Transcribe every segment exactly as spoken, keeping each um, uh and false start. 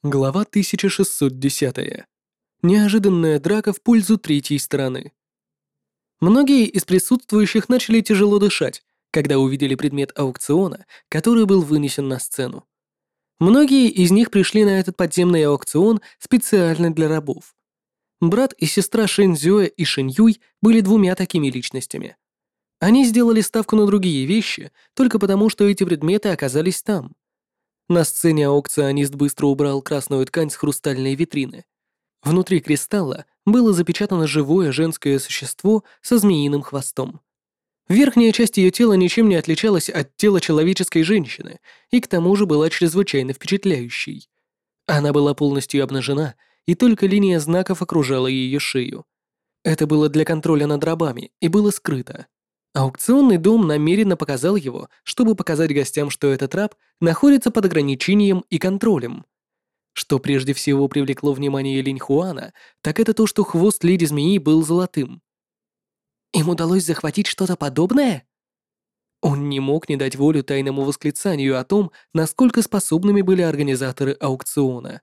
Глава тысяча шестьсот десять. Неожиданная драка в пользу третьей стороны. Многие из присутствующих начали тяжело дышать, когда увидели предмет аукциона, который был вынесен на сцену. Многие из них пришли на этот подземный аукцион специально для рабов. Брат и сестра Шэньцзюэ и Шэньюй были двумя такими личностями. Они сделали ставку на другие вещи только потому, что эти предметы оказались там. На сцене аукционист быстро убрал красную ткань с хрустальной витрины. Внутри кристалла было запечатано живое женское существо со змеиным хвостом. Верхняя часть ее тела ничем не отличалась от тела человеческой женщины и к тому же была чрезвычайно впечатляющей. Она была полностью обнажена, и только линия знаков окружала ее шею. Это было для контроля над рабами и было скрыто. Аукционный дом намеренно показал его, чтобы показать гостям, что этот раб находится под ограничением и контролем. Что прежде всего привлекло внимание Линь Хуана, так это то, что хвост леди-змеи был золотым. Им удалось захватить что-то подобное? Он не мог не дать волю тайному восклицанию о том, насколько способными были организаторы аукциона.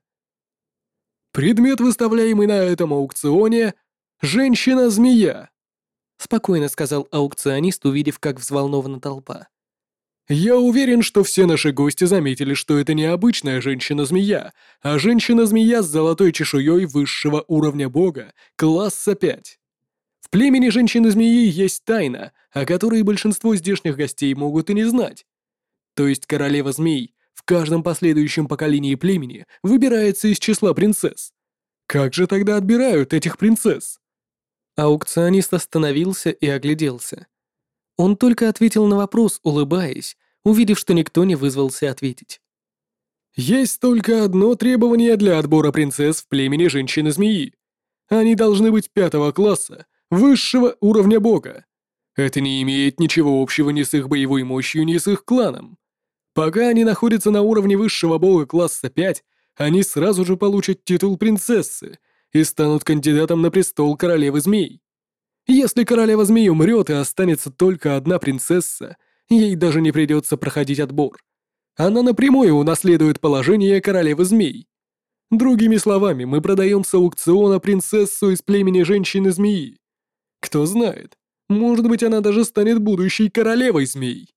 Предмет, выставляемый на этом аукционе — женщина-змея. Спокойно сказал аукционист, увидев, как взволнована толпа. Я уверен, что все наши гости заметили, что это не обычная женщина-змея, а женщина-змея с золотой чешуей высшего уровня бога, класса пять. В племени женщины-змеи есть тайна, о которой большинство здешних гостей могут и не знать. То есть королева змей в каждом последующем поколении племени выбирается из числа принцесс. Как же тогда отбирают этих принцесс? Аукционист остановился и огляделся. Он только ответил на вопрос, улыбаясь, увидев, что никто не вызвался ответить. Есть только одно требование для отбора принцесс в племени женщины-змеи. Они должны быть пятого класса, высшего уровня бога. Это не имеет ничего общего ни с их боевой мощью, ни с их кланом. Пока они находятся на уровне высшего бога класса пять, они сразу же получат титул принцессы и станут кандидатом на престол королевы змей. Если королева змей умрет и останется только одна принцесса, ей даже не придется проходить отбор. Она напрямую унаследует положение королевы змей. Другими словами, мы продаем с аукциона принцессу из племени женщины-змеи. Кто знает, может быть, она даже станет будущей королевой змей.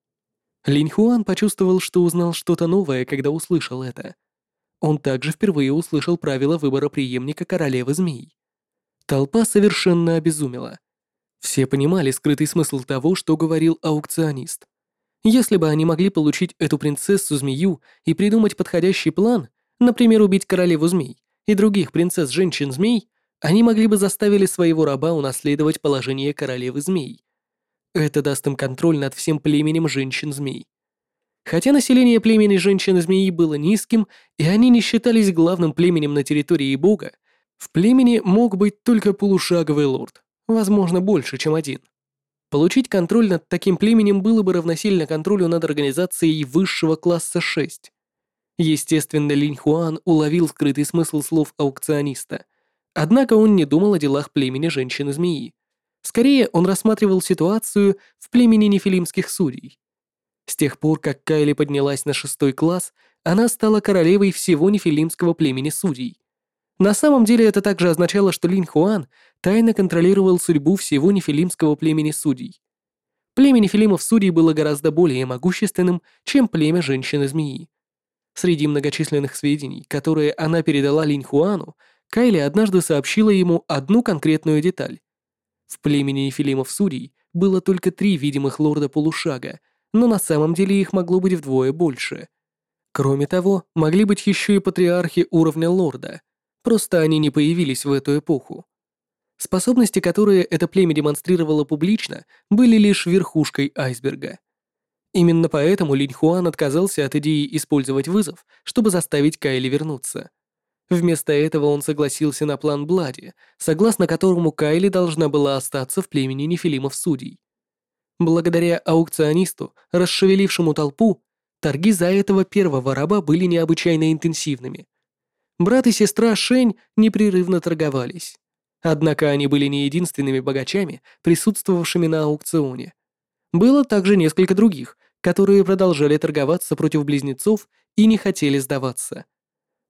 Линь Хуан почувствовал, что узнал что-то новое, когда услышал это. Он также впервые услышал правила выбора преемника королевы змей. Толпа совершенно обезумела. Все понимали скрытый смысл того, что говорил аукционист. Если бы они могли получить эту принцессу-змею и придумать подходящий план, например, убить королеву змей и других принцесс-женщин-змей, они могли бы заставили своего раба унаследовать положение королевы змей. Это даст им контроль над всем племенем женщин-змей. Хотя население племени женщин-змеи было низким, и они не считались главным племенем на территории бога, в племени мог быть только полушаговый лорд, возможно, больше, чем один. Получить контроль над таким племенем было бы равносильно контролю над организацией высшего класса шесть. Естественно, Линь Хуан уловил скрытый смысл слов аукциониста, однако он не думал о делах племени женщины-змеи. Скорее, он рассматривал ситуацию в племени нефилимских судей. С тех пор, как Кайли поднялась на шестой класс, она стала королевой всего нефилимского племени судей. На самом деле это также означало, что Линь Хуан тайно контролировал судьбу всего нефилимского племени судей. Племя нефилимов судей было гораздо более могущественным, чем племя женщины-змеи. Среди многочисленных сведений, которые она передала Линь Хуану, Кайли однажды сообщила ему одну конкретную деталь. В племени нефилимов судей было только три видимых лорда полушага, но на самом деле их могло быть вдвое больше. Кроме того, могли быть еще и патриархи уровня лорда. Просто они не появились в эту эпоху. Способности, которые это племя демонстрировало публично, были лишь верхушкой айсберга. Именно поэтому Линь Хуан отказался от идеи использовать вызов, чтобы заставить Кайли вернуться. Вместо этого он согласился на план Блади, согласно которому Кайли должна была остаться в племени нефилимов судей. Благодаря аукционисту, расшевелившему толпу, торги за этого первого раба были необычайно интенсивными. Брат и сестра Шэнь непрерывно торговались. Однако они были не единственными богачами, присутствовавшими на аукционе. Было также несколько других, которые продолжали торговаться против близнецов и не хотели сдаваться.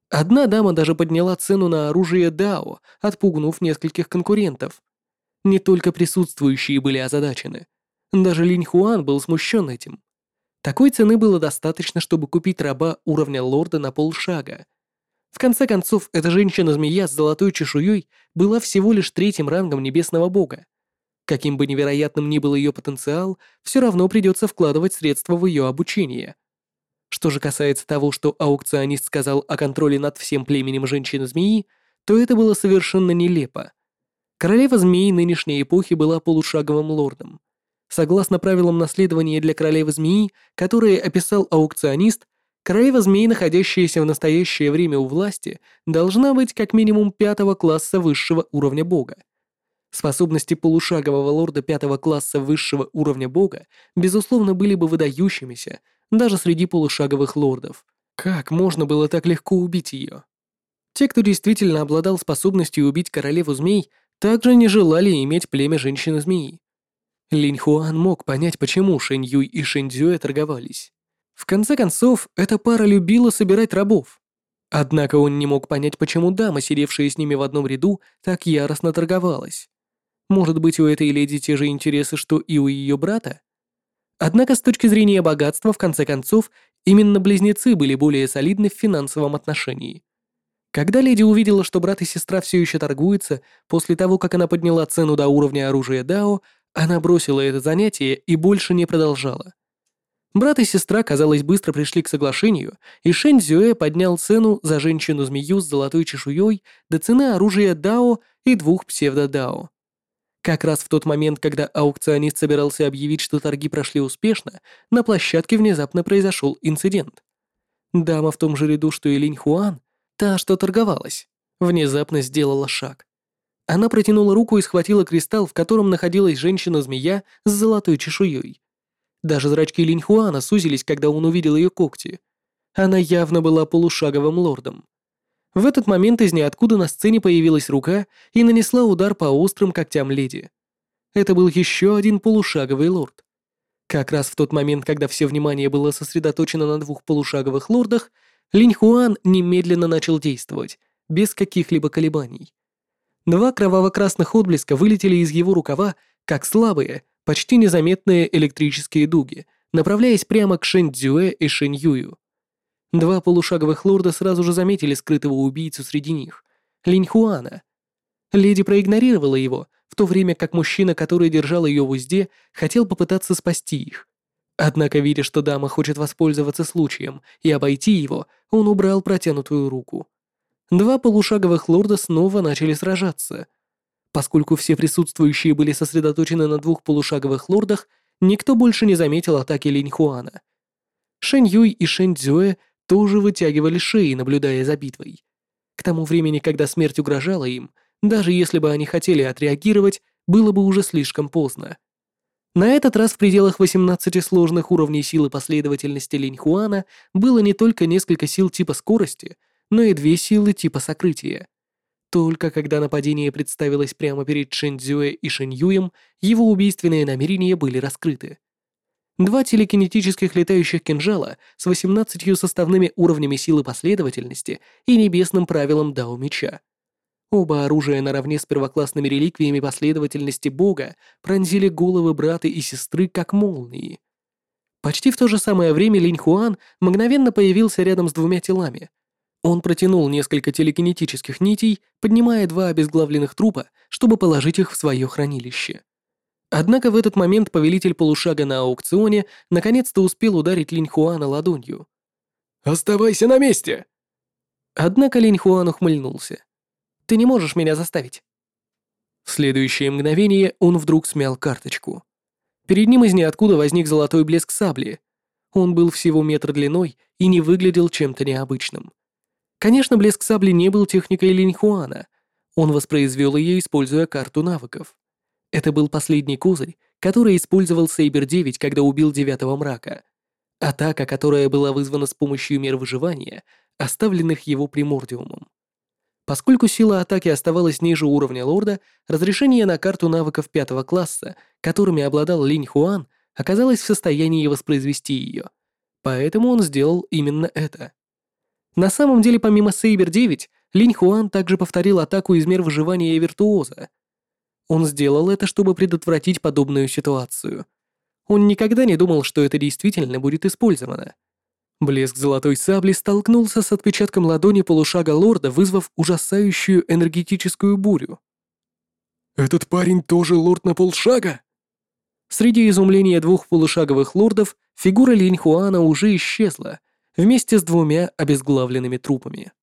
Одна дама даже подняла цену на оружие Дао, отпугнув нескольких конкурентов. Не только присутствующие были озадачены. Даже Линь Хуан был смущен этим. Такой цены было достаточно, чтобы купить раба уровня лорда на полшага. В конце концов, эта женщина-змея с золотой чешуей была всего лишь третьим рангом небесного бога. Каким бы невероятным ни был ее потенциал, все равно придется вкладывать средства в ее обучение. Что же касается того, что аукционист сказал о контроле над всем племенем женщины-змеи, то это было совершенно нелепо. Королева змеи нынешней эпохи была полушаговым лордом. Согласно правилам наследования для королевы змеи, которые описал аукционист, королева змеи, находящаяся в настоящее время у власти, должна быть как минимум пятого класса высшего уровня бога. Способности полушагового лорда пятого класса высшего уровня бога, безусловно, были бы выдающимися даже среди полушаговых лордов. Как можно было так легко убить ее? Те, кто действительно обладал способностью убить королеву змей, также не желали иметь племя женщины-змеи. Линь Хуан мог понять, почему Шэнь Юй и Шэнь Цзюэ торговались. В конце концов, эта пара любила собирать рабов. Однако он не мог понять, почему дама, сидевшая с ними в одном ряду, так яростно торговалась. Может быть, у этой леди те же интересы, что и у ее брата? Однако с точки зрения богатства, в конце концов, именно близнецы были более солидны в финансовом отношении. Когда леди увидела, что брат и сестра все еще торгуются, после того, как она подняла цену до уровня оружия Дао, она бросила это занятие и больше не продолжала. Брат и сестра, казалось, быстро пришли к соглашению, и Шэнь Цзюэ поднял цену за женщину-змею с золотой чешуей до цены оружия Дао и двух псевдо-Дао. Как раз в тот момент, когда аукционист собирался объявить, что торги прошли успешно, на площадке внезапно произошел инцидент. Дама в том же ряду, что и Линь Хуан, та, что торговалась, внезапно сделала шаг. Она протянула руку и схватила кристалл, в котором находилась женщина-змея с золотой чешуей. Даже зрачки Линь Хуана сузились, когда он увидел ее когти. Она явно была полушаговым лордом. В этот момент из ниоткуда на сцене появилась рука и нанесла удар по острым когтям леди. Это был еще один полушаговый лорд. Как раз в тот момент, когда все внимание было сосредоточено на двух полушаговых лордах, Линь Хуан немедленно начал действовать, без каких-либо колебаний. Два кроваво-красных отблеска вылетели из его рукава, как слабые, почти незаметные электрические дуги, направляясь прямо к Шэнь Цзюэ и Шэнь Юю. Два полушаговых лорда сразу же заметили скрытого убийцу среди них — Линь Хуана. Леди проигнорировала его, в то время как мужчина, который держал ее в узде, хотел попытаться спасти их. Однако, видя, что дама хочет воспользоваться случаем и обойти его, он убрал протянутую руку. Два полушаговых лорда снова начали сражаться. Поскольку все присутствующие были сосредоточены на двух полушаговых лордах, никто больше не заметил атаки Линь Хуана. Шэнь Юй и Шэнь Цзюэ тоже вытягивали шеи, наблюдая за битвой. К тому времени, когда смерть угрожала им, даже если бы они хотели отреагировать, было бы уже слишком поздно. На этот раз в пределах восемнадцати сложных уровней силы последовательности Линь Хуана было не только несколько сил типа скорости, но и две силы типа сокрытия. Только когда нападение представилось прямо перед Шэнь Цзюэ и Шэнь Юем, его убийственные намерения были раскрыты. Два телекинетических летающих кинжала с восемнадцатью составными уровнями силы последовательности и небесным правилом Дао Меча. Оба оружия наравне с первоклассными реликвиями последовательности Бога пронзили головы брата и сестры как молнии. Почти в то же самое время Линь Хуан мгновенно появился рядом с двумя телами. Он протянул несколько телекинетических нитей, поднимая два обезглавленных трупа, чтобы положить их в свое хранилище. Однако в этот момент повелитель полушага на аукционе наконец-то успел ударить Линь Хуана ладонью. «Оставайся на месте!» Однако Линь Хуан ухмыльнулся. «Ты не можешь меня заставить». В следующее мгновение он вдруг смял карточку. Перед ним из ниоткуда возник золотой блеск сабли. Он был всего метр длиной и не выглядел чем-то необычным. Конечно, блеск сабли не был техникой Линь Хуана. Он воспроизвел ее, используя карту навыков. Это был последний козырь, который использовал Сейбер девять, когда убил Девятого Мрака. Атака, которая была вызвана с помощью мер выживания, оставленных его примордиумом. Поскольку сила атаки оставалась ниже уровня лорда, разрешение на карту навыков пятого класса, которыми обладал Линь Хуан, оказалось в состоянии воспроизвести ее. Поэтому он сделал именно это. На самом деле, помимо Сейбер девять, Линь Хуан также повторил атаку из мер выживания Виртуоза. Он сделал это, чтобы предотвратить подобную ситуацию. Он никогда не думал, что это действительно будет использовано. Блеск золотой сабли столкнулся с отпечатком ладони полушага лорда, вызвав ужасающую энергетическую бурю. «Этот парень тоже лорд на полшага?» Среди изумления двух полушаговых лордов фигура Линь Хуана уже исчезла, вместе с двумя обезглавленными трупами.